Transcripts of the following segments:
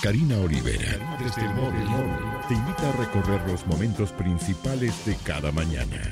Karina Olivera, desde el móvil, te invita a recorrer los momentos principales de cada mañana.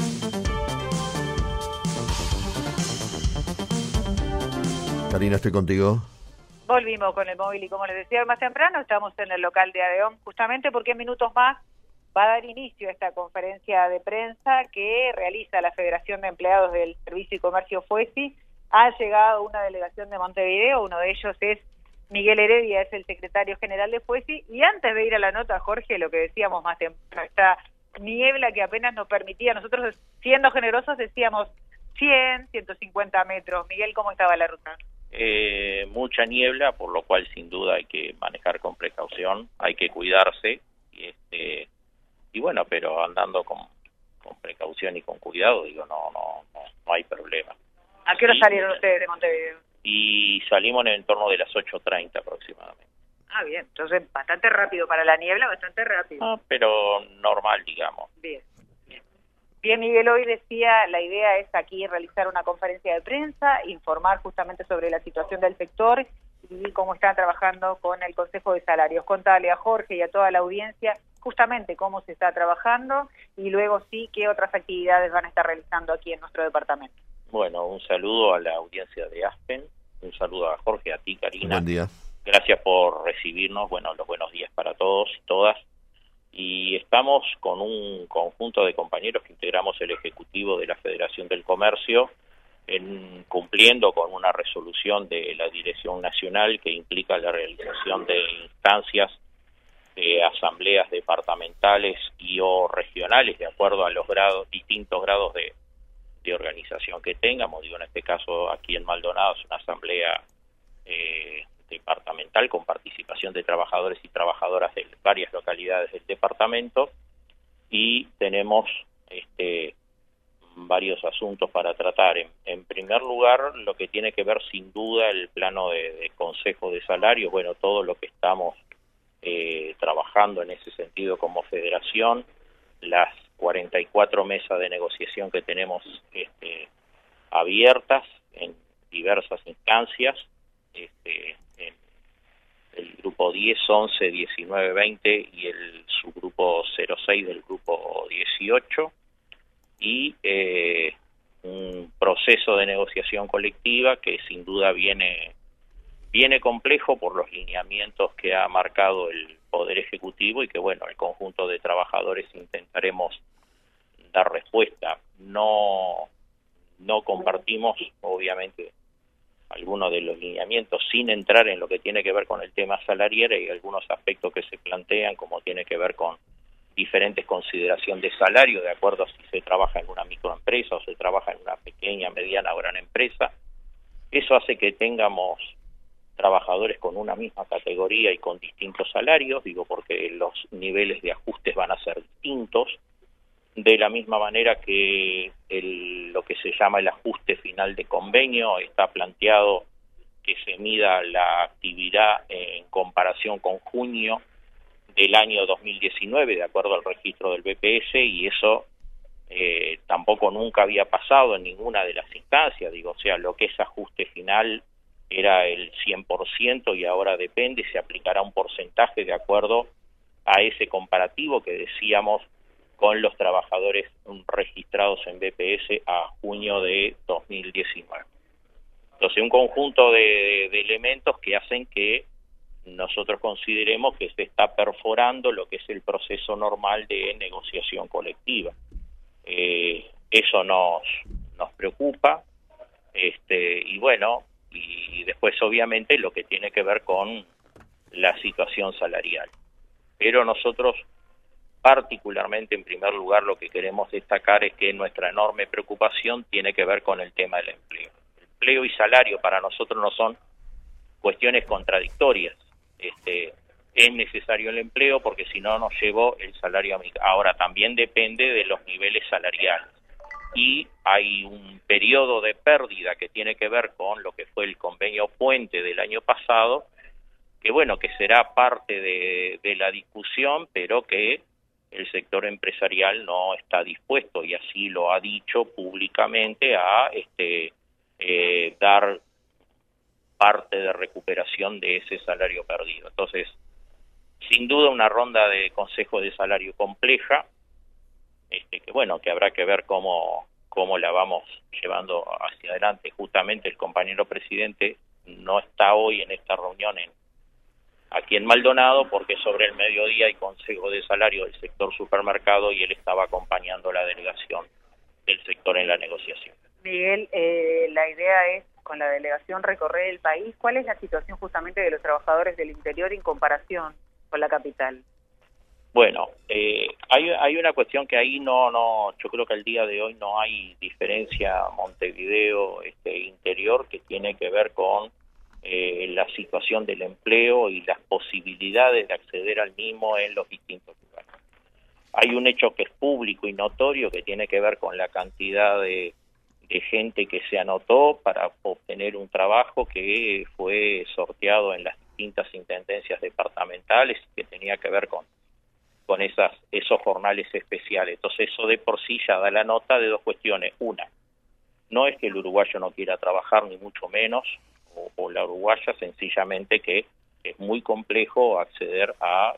Karina, estoy contigo. Volvimos con el móvil y como les decía más temprano, estamos en el local de ADEOM, justamente porque en minutos más va a dar inicio a esta conferencia de prensa que realiza la Federación de Empleados del Servicio y Comercio FUESI. Ha llegado una delegación de Montevideo, uno de ellos es Miguel Heredia, es el secretario general de FUESI, y antes de ir a la nota, Jorge, lo que decíamos más temprano, esta niebla que apenas nos permitía, nosotros siendo generosos decíamos 100, 150 metros. Miguel, ¿cómo estaba la ruta? Mucha niebla, por lo cual sin duda hay que manejar con precaución, hay que cuidarse, y bueno, pero andando con precaución y con cuidado, digo, no hay problema. ¿A qué hora salieron ustedes de Montevideo? Y salimos en el entorno de las 8:30 aproximadamente. Ah, bien, entonces bastante rápido para la niebla, bastante rápido. Pero normal, digamos. Bien, Miguel, hoy decía, la idea es aquí realizar una conferencia de prensa, informar justamente sobre la situación del sector y cómo están trabajando con el Consejo de Salarios. Contale a Jorge y a toda la audiencia justamente cómo se está trabajando y luego sí qué otras actividades van a estar realizando aquí en nuestro departamento. Bueno, un saludo a la audiencia de Aspen, un saludo a Jorge, a ti, Karina. Buen día. Gracias por recibirnos, bueno, los buenos días para todos y todas. Y estamos con un conjunto de compañeros que integramos el Ejecutivo de la Federación del Comercio, cumpliendo con una resolución de la Dirección Nacional que implica la realización de instancias de asambleas departamentales y o regionales de acuerdo a los distintos grados de organización que tengamos. Digo, en este caso aquí en Maldonado es una asamblea departamental con participación de trabajadores y trabajadoras de varias localidades del departamento, y tenemos varios asuntos para tratar. En primer lugar, lo que tiene que ver sin duda el plano de consejo de salario, bueno, todo lo que estamos trabajando en ese sentido como federación, las 44 mesas de negociación que tenemos abiertas en diversas instancias, en el grupo 10, 11, 19, 20 y el subgrupo 06 del grupo 18, y un proceso de negociación colectiva que sin duda viene complejo por los lineamientos que ha marcado el Poder Ejecutivo y que, bueno, el conjunto de trabajadores intentaremos dar respuesta. No compartimos, obviamente, algunos de los lineamientos sin entrar en lo que tiene que ver con el tema salarial y algunos aspectos que se plantean, como tiene que ver con diferentes consideraciones de salario, de acuerdo a si se trabaja en una microempresa o se trabaja en una pequeña, mediana o gran empresa. Eso hace que tengamos trabajadores con una misma categoría y con distintos salarios, digo, porque los niveles de ajustes van a ser distintos, de la misma manera que lo que se llama el ajuste final de convenio está planteado que se mida la actividad en comparación con junio del año 2019, de acuerdo al registro del BPS, y eso tampoco nunca había pasado en ninguna de las instancias, digo, o sea, lo que es ajuste final era el 100% y ahora depende, se aplicará un porcentaje de acuerdo a ese comparativo que decíamos con los trabajadores registrados en BPS a junio de 2019. Entonces, un conjunto de elementos que hacen que nosotros consideremos que se está perforando lo que es el proceso normal de negociación colectiva. Eso nos preocupa, y bueno, y después obviamente lo que tiene que ver con la situación salarial. Pero nosotros particularmente, en primer lugar, lo que queremos destacar es que nuestra enorme preocupación tiene que ver con el tema del empleo. El empleo y salario para nosotros no son cuestiones contradictorias. Es necesario el empleo porque si no nos llevó el salario a mi... Ahora también depende de los niveles salariales. Y hay un periodo de pérdida que tiene que ver con lo que fue el convenio puente del año pasado, que bueno, que será parte de la discusión, pero que el sector empresarial no está dispuesto, y así lo ha dicho públicamente, a dar parte de recuperación de ese salario perdido. Entonces, sin duda una ronda de consejo de salario compleja, que habrá que ver cómo la vamos llevando hacia adelante. Justamente el compañero presidente no está hoy en esta reunión aquí en Maldonado, porque sobre el mediodía hay consejo de salario del sector supermercado y él estaba acompañando la delegación del sector en la negociación. Miguel, la idea es, con la delegación, recorrer el país. ¿Cuál es la situación justamente de los trabajadores del interior en comparación con la capital? Bueno, hay una cuestión que ahí no, yo creo que al día de hoy no hay diferencia Montevideo interior, que tiene que ver con la situación del empleo y las posibilidades de acceder al mismo en los distintos lugares. Hay un hecho que es público y notorio que tiene que ver con la cantidad de gente que se anotó para obtener un trabajo que fue sorteado en las distintas intendencias departamentales y que tenía que ver con esos jornales especiales. Entonces eso de por sí ya da la nota de dos cuestiones. Una, no es que el uruguayo no quiera trabajar, ni mucho menos, o la uruguaya, sencillamente que es muy complejo acceder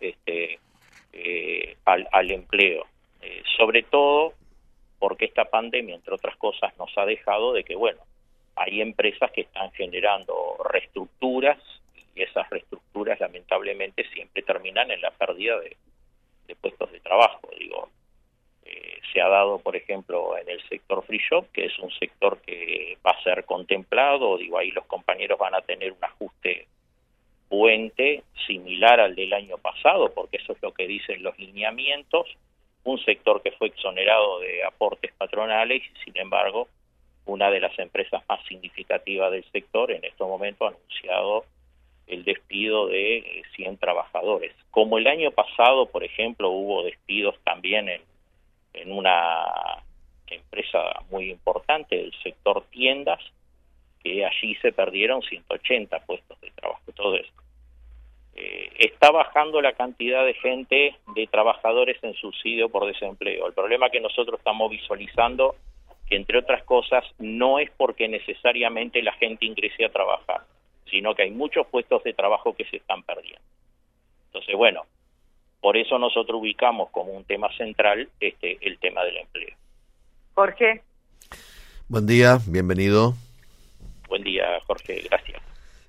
al empleo. Sobre todo porque esta pandemia, entre otras cosas, nos ha dejado de que, hay empresas que están generando reestructuras, y esas reestructuras lamentablemente siempre terminan en la pérdida de puestos de trabajo. Se ha dado, por ejemplo, en el sector free shop, que es un sector que va a ser contemplado. Ahí los compañeros van a tener un ajuste puente similar al del año pasado, porque eso es lo que dicen los lineamientos. Un sector que fue exonerado de aportes patronales y, sin embargo, una de las empresas más significativas del sector en estos momentos ha anunciado el despido de 100 trabajadores. Como el año pasado, por ejemplo, hubo despidos también en una empresa muy importante del sector tiendas, que allí se perdieron 180 puestos de trabajo. Entonces, está bajando la cantidad de gente, de trabajadores en subsidio por desempleo. El problema que nosotros estamos visualizando, que entre otras cosas, no es porque necesariamente la gente ingrese a trabajar, sino que hay muchos puestos de trabajo que se están perdiendo. Entonces, por eso nosotros ubicamos como un tema central el tema del empleo. Jorge. Buen día, bienvenido. Buen día, Jorge, gracias.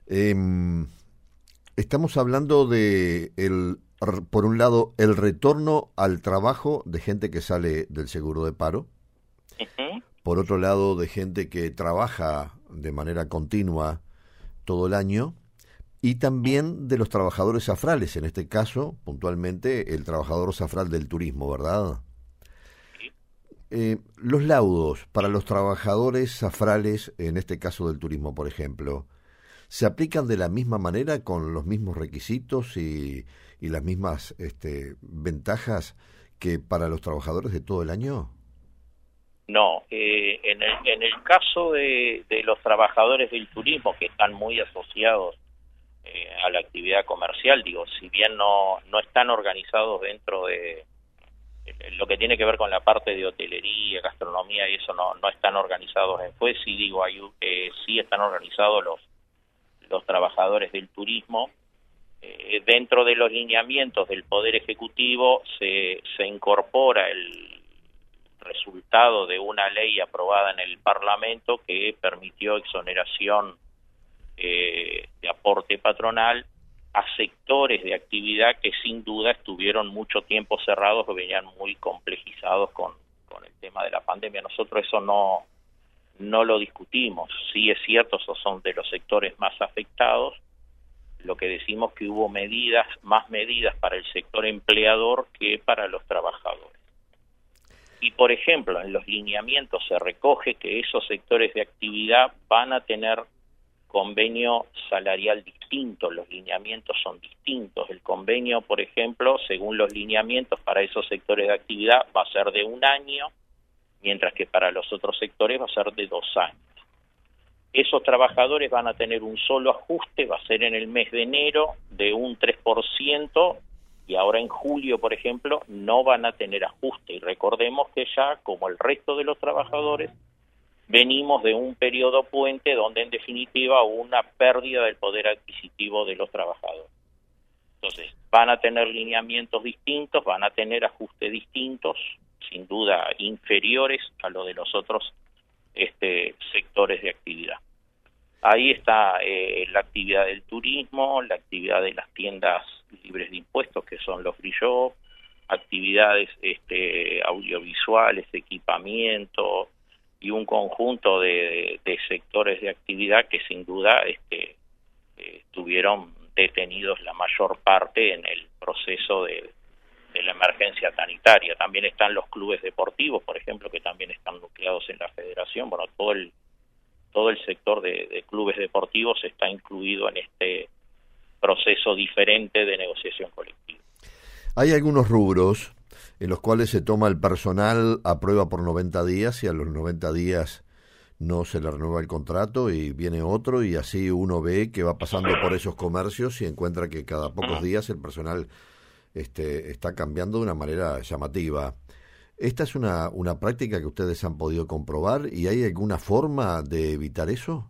Estamos hablando por un lado, el retorno al trabajo de gente que sale del seguro de paro. Uh-huh. Por otro lado, de gente que trabaja de manera continua todo el año, y también de los trabajadores zafrales, en este caso, puntualmente, el trabajador zafral del turismo, ¿verdad? Los laudos para los trabajadores zafrales, en este caso del turismo, por ejemplo, ¿se aplican de la misma manera, con los mismos requisitos y las mismas ventajas que para los trabajadores de todo el año? No, en el caso de los trabajadores del turismo, que están muy asociados a la actividad comercial, si bien no están organizados dentro de lo que tiene que ver con la parte de hotelería, gastronomía y eso, no están organizados en FUESI, sí están organizados los trabajadores del turismo. Dentro de los lineamientos del Poder Ejecutivo se incorpora el resultado de una ley aprobada en el Parlamento que permitió exoneración de aporte patronal a sectores de actividad que sin duda estuvieron mucho tiempo cerrados o venían muy complejizados con el tema de la pandemia. Nosotros eso no lo discutimos. Sí es cierto, esos son de los sectores más afectados. Lo que decimos que hubo más medidas para el sector empleador que para los trabajadores. Y, por ejemplo, en los lineamientos se recoge que esos sectores de actividad van a tener convenio salarial distinto, los lineamientos son distintos. El convenio, por ejemplo, según los lineamientos para esos sectores de actividad va a ser de 1 año, mientras que para los otros sectores va a ser de 2 años. Esos trabajadores van a tener un solo ajuste, va a ser en el mes de enero de un 3%, y ahora en julio, por ejemplo, no van a tener ajuste. Y recordemos que ya, como el resto de los trabajadores, venimos de un periodo puente donde en definitiva hubo una pérdida del poder adquisitivo de los trabajadores. Entonces, van a tener lineamientos distintos, van a tener ajustes distintos, sin duda inferiores a lo de los otros sectores de actividad. Ahí está la actividad del turismo, la actividad de las tiendas libres de impuestos, que son los free shop, actividades audiovisuales, equipamiento y un conjunto de sectores de actividad que sin duda estuvieron detenidos la mayor parte en el proceso de la emergencia sanitaria. También están los clubes deportivos, por ejemplo, que también están nucleados en la federación. Bueno, todo el sector de clubes deportivos está incluido en este proceso diferente de negociación colectiva. Hay algunos rubros en los cuales se toma el personal a prueba por 90 días y a los 90 días no se le renueva el contrato y viene otro, y así uno ve que va pasando por esos comercios y encuentra que cada pocos días el personal está cambiando de una manera llamativa. ¿Esta es una práctica que ustedes han podido comprobar y hay alguna forma de evitar eso?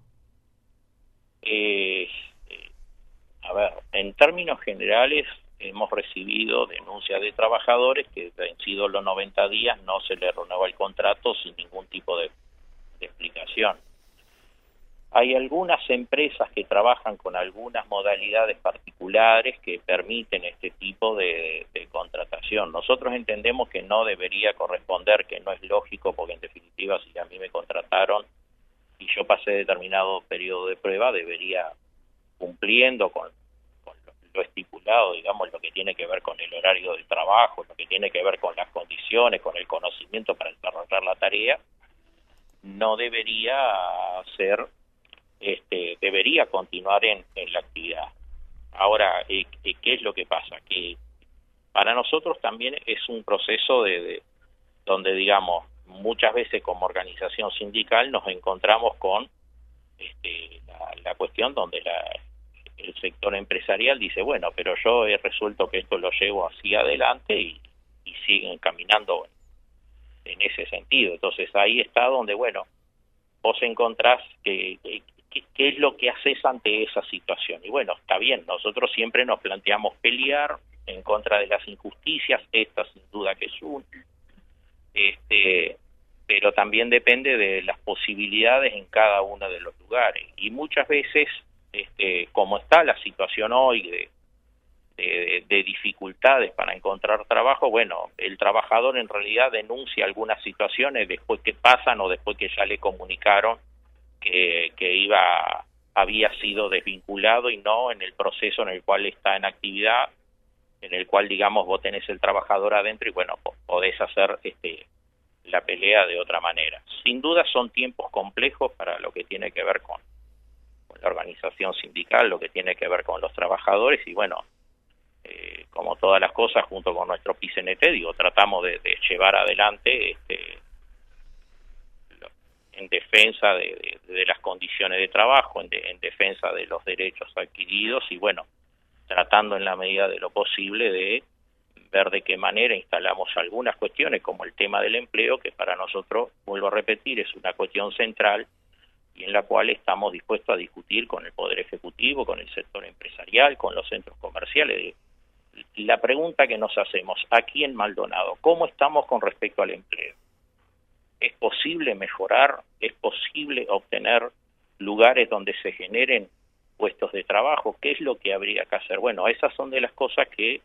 A ver, en términos generales hemos recibido denuncias de trabajadores que vencidos los 90 días no se les renueva el contrato sin ningún tipo de explicación. Hay algunas empresas que trabajan con algunas modalidades particulares que permiten este tipo de contratación. Nosotros entendemos que no debería corresponder, que no es lógico, porque en definitiva si a mí me contrataron y yo pasé determinado periodo de prueba, debería, cumpliendo con lo estipulado, digamos, lo que tiene que ver con el horario de trabajo, lo que tiene que ver con las condiciones, con el conocimiento para desarrollar la tarea, no debería ser, debería continuar en la actividad. Ahora, ¿qué es lo que pasa? Que para nosotros también es un proceso donde, digamos, muchas veces como organización sindical nos encontramos con la cuestión donde el sector empresarial dice, bueno, pero yo he resuelto que esto lo llevo así adelante y siguen caminando en ese sentido. Entonces ahí está donde, bueno, vos encontrás qué es lo que haces ante esa situación. Y bueno, está bien, nosotros siempre nos planteamos pelear en contra de las injusticias, esta sin duda que es una, pero también depende de las posibilidades en cada uno de los lugares. Y muchas veces, como está la situación hoy de dificultades para encontrar trabajo, bueno, el trabajador en realidad denuncia algunas situaciones después que pasan o después que ya le comunicaron que había sido desvinculado y no en el proceso en el cual está en actividad, en el cual, digamos, vos tenés el trabajador adentro y, bueno, podés hacer la pelea de otra manera. Sin duda son tiempos complejos para lo que tiene que ver con la organización sindical, lo que tiene que ver con los trabajadores y, bueno, como todas las cosas, junto con nuestro PICNT, tratamos de llevar adelante en defensa de las condiciones de trabajo, en defensa de los derechos adquiridos y, bueno, tratando en la medida de lo posible de ver de qué manera instalamos algunas cuestiones, como el tema del empleo, que para nosotros, vuelvo a repetir, es una cuestión central y en la cual estamos dispuestos a discutir con el Poder Ejecutivo, con el sector empresarial, con los centros comerciales. La pregunta que nos hacemos aquí en Maldonado, ¿cómo estamos con respecto al empleo? ¿Es posible mejorar? ¿Es posible obtener lugares donde se generen puestos de trabajo? ¿Qué es lo que habría que hacer? Bueno, esas son de las cosas que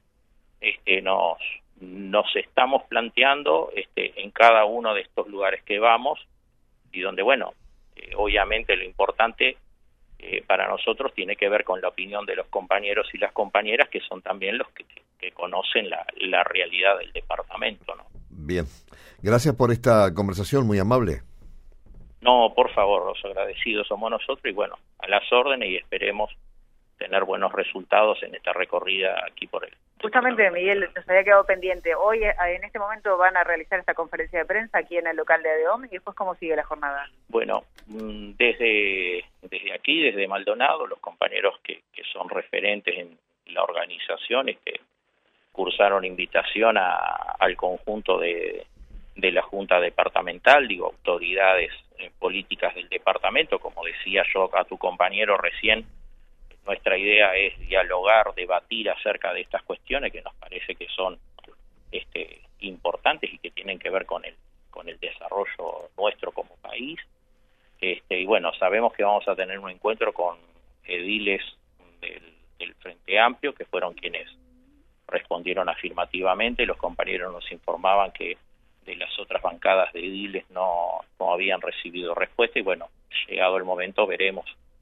nos estamos planteando en cada uno de estos lugares que vamos y donde, bueno, obviamente lo importante para nosotros tiene que ver con la opinión de los compañeros y las compañeras, que son también los que conocen la realidad del departamento, ¿no? Bien, gracias por esta conversación, muy amable. No, por favor, los agradecidos somos nosotros y, bueno, a las órdenes y esperemos tener buenos resultados en esta recorrida aquí por él. Justamente, Miguel, nos había quedado pendiente. Hoy, en este momento, van a realizar esta conferencia de prensa aquí en el local de ADEOM y después, ¿cómo sigue la jornada? Bueno, desde aquí, desde Maldonado, los compañeros que son referentes en la organización cursaron invitación al conjunto de de la Junta Departamental, autoridades políticas del departamento. Como decía yo a tu compañero recién, nuestra idea es dialogar, debatir acerca de estas cuestiones que nos parece que son importantes y que tienen que ver con el desarrollo nuestro como país. Y bueno, sabemos que vamos a tener un encuentro con ediles del Frente Amplio, que fueron quienes respondieron afirmativamente. Los compañeros nos informaban que de las otras bancadas de ediles no habían recibido respuesta, y bueno, llegado el momento veremos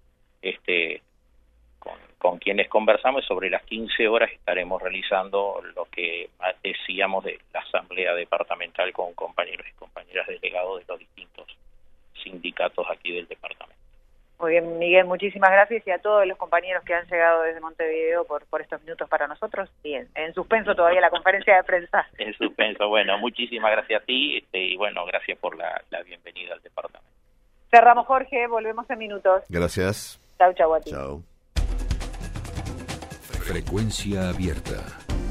con quienes conversamos, y sobre las 15 horas estaremos realizando lo que decíamos de la asamblea departamental con compañeros y compañeras delegados de los distintos sindicatos aquí del departamento. Muy bien, Miguel, muchísimas gracias, y a todos los compañeros que han llegado desde Montevideo por estos minutos para nosotros. Bien, en suspenso todavía la conferencia de prensa. En suspenso, bueno, muchísimas gracias a ti, y bueno, gracias por la bienvenida al departamento. Cerramos, Jorge, volvemos en minutos. Gracias. Chau, a ti. Chao. Frecuencia abierta.